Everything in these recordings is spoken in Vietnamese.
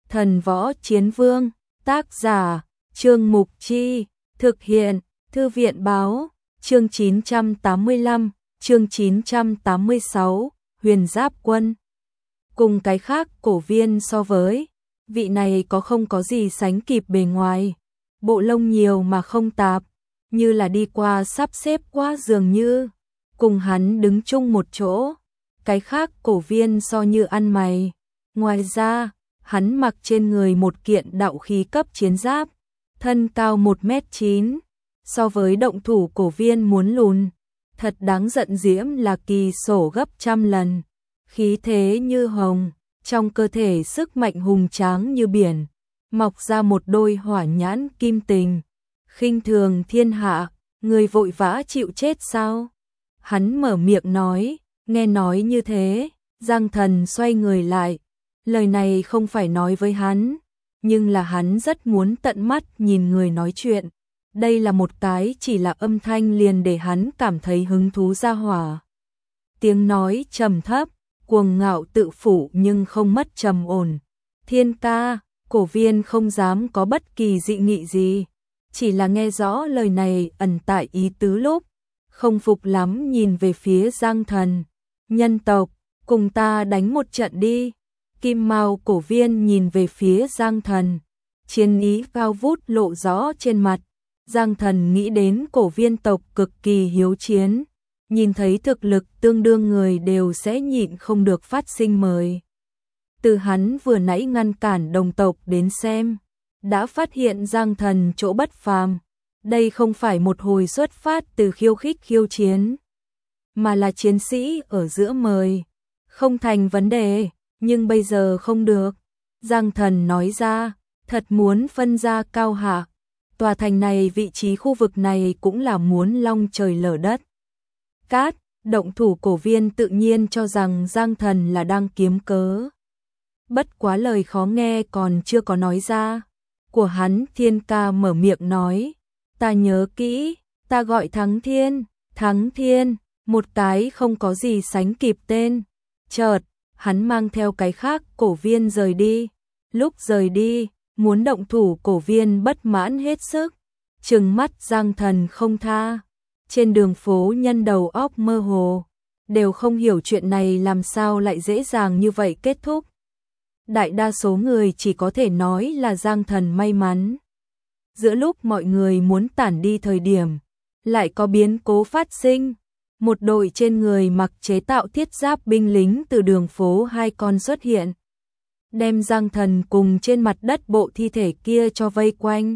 Thần Võ Chiến Vương, tác giả, Trương Mục Chi, thực hiện, Thư viện Báo, chương 985, chương 986, Huyền Giáp Quân. Cùng cái khác cổ viên so với, vị này không có gì sánh kịp bề ngoài, bộ lông nhiều mà không tạp, như là đi qua sắp xếp quá dường như, cùng hắn đứng chung một chỗ, cái khác cổ viên so như ăn mày. Ngoài ra, hắn mặc trên người một kiện đạo khí cấp chiến giáp, thân cao 1m9, so với động thủ cổ viên muốn lùn, thật đáng giận diễm là kỳ sổ gấp trăm lần, khí thế như hồng, trong cơ thể sức mạnh hùng tráng như biển, mọc ra một đôi hỏa nhãn kim tình, khinh thường thiên hạ, người vội vã chịu chết sao? Hắn mở miệng nói, nghe nói như thế, Giang Thần xoay người lại, lời này không phải nói với hắn, nhưng là hắn rất muốn tận mắt nhìn người nói chuyện. Đây là một cái chỉ là âm thanh liền để hắn cảm thấy hứng thú ra hỏa. Tiếng nói trầm thấp, cuồng ngạo tự phụ nhưng không mất trầm ổn. Thiên ca, cổ viên không dám có bất kỳ dị nghị gì, chỉ là nghe rõ lời này ẩn tại ý tứ lúc, không phục lắm nhìn về phía Giang Thần. Nhân tộc, cùng ta đánh một trận đi. Kim Mao cổ viên nhìn về phía Giang Thần, chiến ý cao vút lộ rõ trên mặt. Giang Thần nghĩ đến cổ viên tộc cực kỳ hiếu chiến, nhìn thấy thực lực tương đương người đều sẽ nhịn không được phát sinh mời. Từ hắn vừa nãy ngăn cản đồng tộc đến xem, đã phát hiện Giang Thần chỗ bất phàm. Đây không phải một hồi xuất phát từ khiêu khích khiêu chiến, mà là chiến sĩ ở giữa mời. Không thành vấn đề, nhưng bây giờ không được. Giang Thần nói ra, thật muốn phân ra cao hạ. Tòa thành này vị trí khu vực này cũng là muốn long trời lở đất. Cát, động thủ cổ viên tự nhiên cho rằng Giang Thần là đang kiếm cớ. Bất quá lời khó nghe còn chưa có nói ra. Của hắn Thiên ca mở miệng nói, ta nhớ kỹ, ta gọi Thắng Thiên, một cái không có gì sánh kịp tên. Chợt, hắn mang theo cái khác cổ viên rời đi. Lúc rời đi, muốn động thủ cổ viên bất mãn hết sức, trừng mắt Giang Thần không tha. Trên đường phố nhân đầu óc mơ hồ, đều không hiểu chuyện này làm sao lại dễ dàng như vậy kết thúc. Đại đa số người chỉ có thể nói là Giang Thần may mắn. Giữa lúc mọi người muốn tản đi thời điểm, lại có biến cố phát sinh. Một đội trên người mặc chế tạo thiết giáp binh lính từ đường phố hai con xuất hiện, đem Giang Thần cùng trên mặt đất bộ thi thể kia cho vây quanh.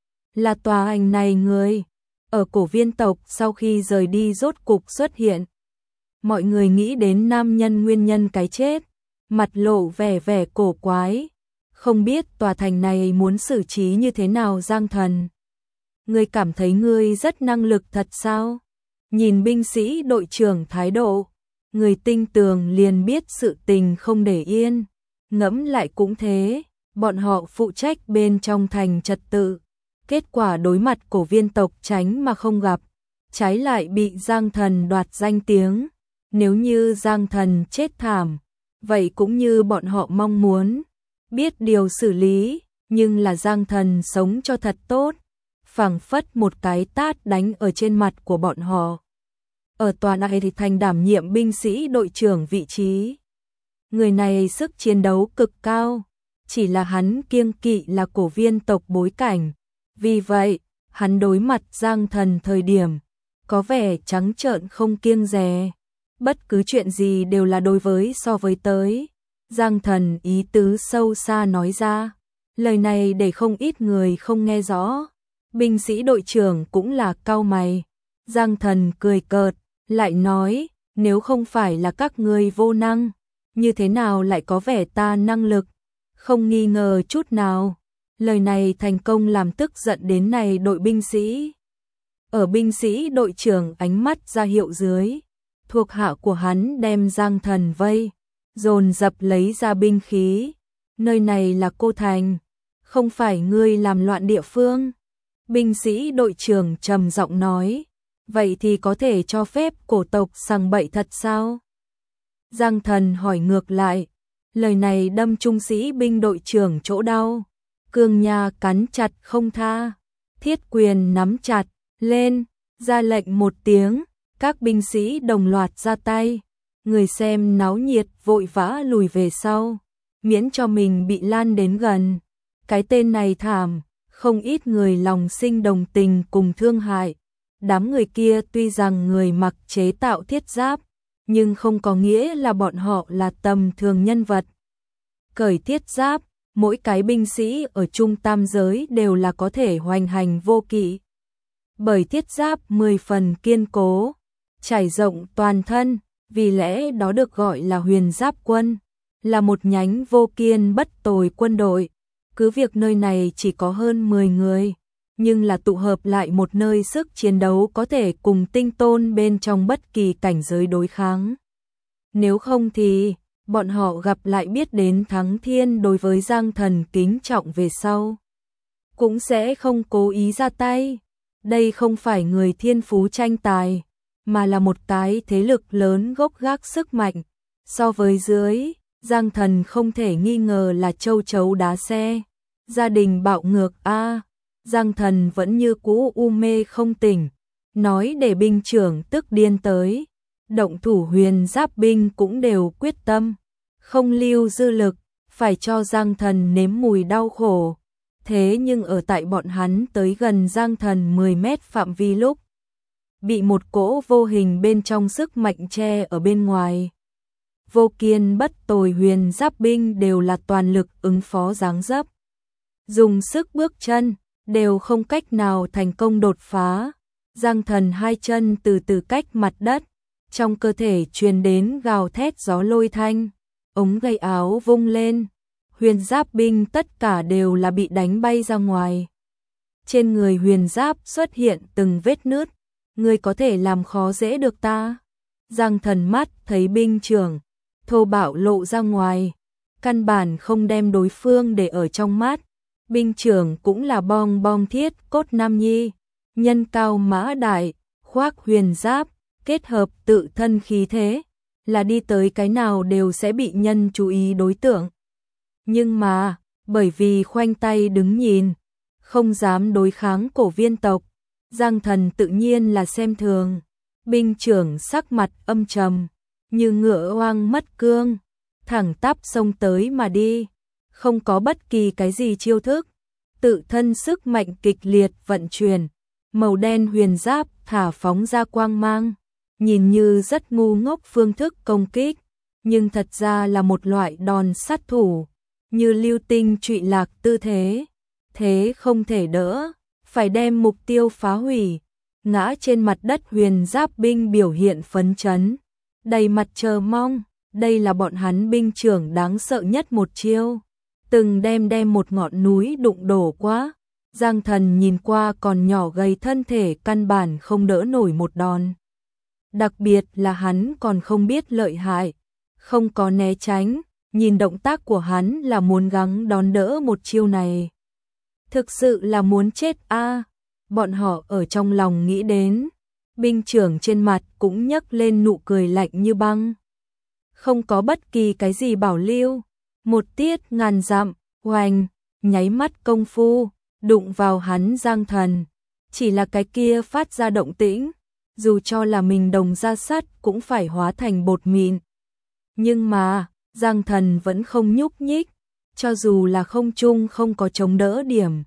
Là tòa hành này người ở cổ viên tộc sau khi rời đi rốt cục xuất hiện. Mọi người nghĩ đến nam nhân nguyên nhân cái chết, mặt lộ vẻ cổ quái, không biết tòa thành này muốn xử trí như thế nào. Giang Thần, ngươi cảm thấy ngươi rất năng lực thật sao? Nhìn binh sĩ đội trưởng thái độ, người tinh tường liền biết sự tình không để yên. Ngẫm lại cũng thế, bọn họ phụ trách bên trong thành trật tự, kết quả đối mặt cổ viên tộc tránh mà không gặp, trái lại bị Giang Thần đoạt danh tiếng. Nếu như Giang Thần chết thảm, vậy cũng như bọn họ mong muốn, biết điều xử lý, nhưng là Giang Thần sống cho thật tốt, phảng phất một cái tát đánh ở trên mặt của bọn họ. Ở tòa này thì thành đảm nhiệm binh sĩ đội trưởng vị trí. Người này sức chiến đấu cực cao, chỉ là hắn kiêng kỵ là cổ viên tộc bối cảnh. Vì vậy, hắn đối mặt Giang Thần thời điểm, có vẻ trắng trợn không kiêng dè. Bất cứ chuyện gì đều là đối với so với tới. Giang Thần ý tứ sâu xa nói ra, lời này để không ít người không nghe rõ. Binh sĩ đội trưởng cũng là cau mày. Giang Thần cười cợt, lại nói, nếu không phải là các ngươi vô năng, như thế nào lại có vẻ ta năng lực? Không nghi ngờ chút nào. Lời này thành công làm tức giận đến này đội binh sĩ. Ở binh sĩ đội trưởng ánh mắt ra hiệu dưới, thuộc hạ của hắn đem Giang Thần vây, dồn dập lấy ra binh khí. Nơi này là Cô Thành, không phải ngươi làm loạn địa phương. Binh sĩ đội trưởng trầm giọng nói, vậy thì có thể cho phép cổ tộc sằng bậy thật sao? Giang Thần hỏi ngược lại, Lời này đâm trung sĩ binh đội trưởng chỗ đau. Cương nha cắn chặt không tha. Thiết quyền nắm chặt, lên, ra lệnh một tiếng, các binh sĩ đồng loạt ra tay. Người xem náo nhiệt vội vã lùi về sau, miễn cho mình bị lan đến gần. Cái tên này thảm, không ít người lòng sinh đồng tình cùng thương hại. Đám người kia tuy rằng người mặc chế tạo thiết giáp, nhưng không có nghĩa là bọn họ là tầm thường nhân vật. Cởi thiết giáp, mỗi cái binh sĩ ở trung tam giới đều là có thể hoành hành vô kỵ. Bởi thiết giáp 10 phần kiên cố, trải rộng toàn thân, vì lẽ đó được gọi là huyền giáp quân, là một nhánh vô kiên bất tồi quân đội. Cứ việc nơi này chỉ có hơn 10 người, nhưng là tụ hợp lại một nơi sức chiến đấu có thể cùng tinh tôn bên trong bất kỳ cảnh giới đối kháng. Nếu không thì, bọn họ gặp lại biết đến Thắng Thiên đối với Giang Thần kính trọng về sau, cũng sẽ không cố ý ra tay. Đây không phải người thiên phú tranh tài, mà là một cái thế lực lớn gốc gác sức mạnh. So với dưới, Giang Thần không thể nghi ngờ là châu chấu đá xe. Gia đình bạo ngược a. Giang Thần vẫn như cũ u mê không tỉnh, nói để binh trưởng tức điên tới. Động thủ huyền giáp binh cũng đều quyết tâm, không lưu dư lực, phải cho Giang Thần nếm mùi đau khổ. Thế nhưng ở tại bọn hắn tới gần Giang Thần 10 mét phạm vi lúc, bị một cỗ vô hình bên trong sức mạnh che ở bên ngoài. Vô kiên bất tồi huyền giáp binh đều là toàn lực ứng phó dáng dấp. Dùng sức bước chân, đều không cách nào thành công đột phá. Giang Thần hai chân từ từ cách mặt đất, trong cơ thể truyền đến gào thét gió lôi thanh, ống gây áo vung lên. Huyền giáp binh tất cả đều là bị đánh bay ra ngoài. Trên người huyền giáp xuất hiện từng vết nứt. Ngươi có thể làm khó dễ được ta? Giang Thần mắt thấy binh trưởng thô bạo lộ ra ngoài, căn bản không đem đối phương để ở trong mắt. Binh trưởng cũng là bong bong thiết cốt nam nhi, nhân cao mã đại, khoác huyền giáp, kết hợp tự thân khí thế, là đi tới cái nào đều sẽ bị nhân chú ý đối tượng. Nhưng mà, bởi vì khoanh tay đứng nhìn, không dám đối kháng cổ viên tộc, Giang Thần tự nhiên là xem thường. Binh trưởng sắc mặt âm trầm, như ngựa oang mất cương, thẳng tắp xông tới mà đi, không có bất kỳ cái gì chiêu thức, tự thân sức mạnh kịch liệt vận chuyển, màu đen huyền giáp thả phóng ra quang mang, nhìn như rất ngu ngốc phương thức công kích, nhưng thật ra là một loại đòn sát thủ, như lưu tinh trụy lạc tư thế, thế không thể đỡ, phải đem mục tiêu phá hủy. Ngã trên mặt đất huyền giáp binh biểu hiện phấn chấn, đầy mặt chờ mong, đây là bọn hắn binh trưởng đáng sợ nhất một chiêu, từng đem một ngọn núi đụng đổ quá. Giang Thần nhìn qua còn nhỏ gầy thân thể căn bản không đỡ nổi một đòn. Đặc biệt là hắn còn không biết lợi hại, không có né tránh, nhìn động tác của hắn là muốn gắng đón đỡ một chiêu này. Thực sự là muốn chết a. Bọn họ ở trong lòng nghĩ đến, binh trưởng trên mặt cũng nhấc lên nụ cười lạnh như băng. Không có bất kỳ cái gì bảo lưu, một tiết ngàn dặm, oanh, nháy mắt công phu, đụng vào hắn Giang Thần. Chỉ là cái kia phát ra động tĩnh, dù cho là mình đồng ra sắt cũng phải hóa thành bột mịn. Nhưng mà, Giang Thần vẫn không nhúc nhích, cho dù là không trung không có chống đỡ điểm,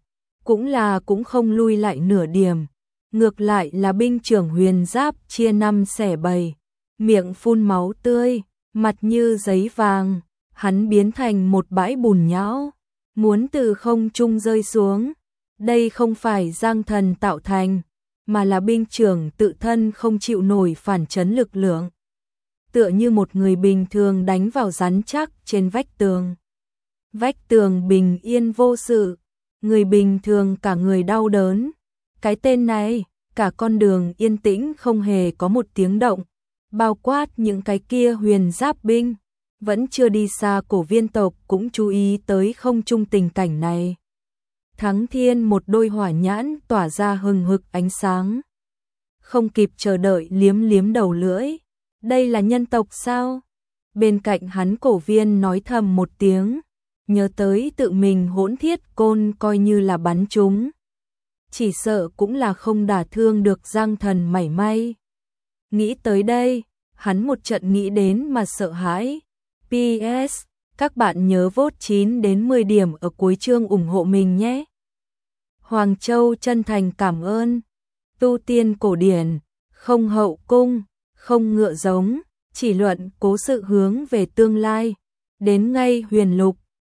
cũng không lui lại nửa điểm. Ngược lại là binh trưởng huyền giáp chia năm xẻ bảy, miệng phun máu tươi, mặt như giấy vàng, hắn biến thành một bãi bùn nhão, muốn từ không trung rơi xuống. Đây không phải Giang Thần tạo thành, mà là binh trưởng tự thân không chịu nổi phản chấn lực lượng. Tựa như một người bình thường đánh vào rắn chắc trên vách tường. Vách tường bình yên vô sự, người bình thường cả người đau đớn. Cái tên này, cả con đường yên tĩnh không hề có một tiếng động, bao quát những cái kia huyền giáp binh. Vẫn chưa đi xa cổ viên tộc cũng chú ý tới không trung tình cảnh này. Thắng Thiên một đôi hỏa nhãn tỏa ra hừng hực ánh sáng. Không kịp chờ đợi liếm liếm đầu lưỡi. Đây là nhân tộc sao? Bên cạnh hắn Cổ Viên nói thầm một tiếng, nhớ tới tự mình hỗn thiết côn coi như là bắn trúng. Chỉ sợ cũng là không đả thương được Giang Thần mảy may. Nghĩ tới đây, hắn một trận nghĩ đến mà sợ hãi. PS, các bạn nhớ vote 9 đến 10 điểm ở cuối chương ủng hộ mình nhé. Hoàng Châu chân thành cảm ơn. Tu tiên cổ điển, không hậu cung, không ngựa giống, chỉ luận cố sự hướng về tương lai. Đến ngay huyền lục,